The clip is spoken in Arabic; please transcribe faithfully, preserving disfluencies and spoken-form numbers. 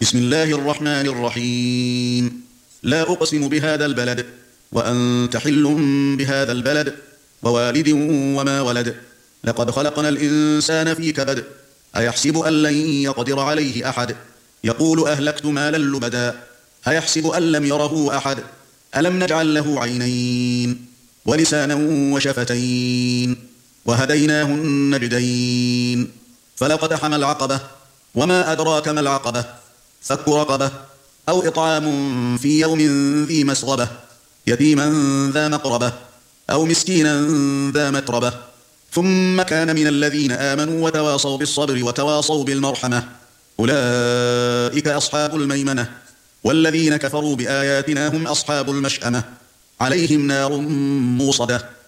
بسم الله الرحمن الرحيم. لا أقسم بهذا البلد وأنت حل بهذا البلد ووالد وما ولد. لقد خلقنا الإنسان في كبد. أيحسب أن لن يقدر عليه أحد. يقول أهلكت مالا لبدا. أيحسب أن لم يره أحد. ألم نجعل له عينين ولسانا وشفتين وهديناه النجدين. فلقتحم العقبة وما أدراك ما العقبة. فك رقبة أو إطعام في يوم ذي مسغبة يتيما ذا مقربة أو مسكينا ذا متربة ثم كان من الذين آمنوا وتواصوا بالصبر وتواصوا بالمرحمة أولئك أصحاب الميمنة. والذين كفروا بآياتنا هم أصحاب المشأمة عليهم نار موصدة.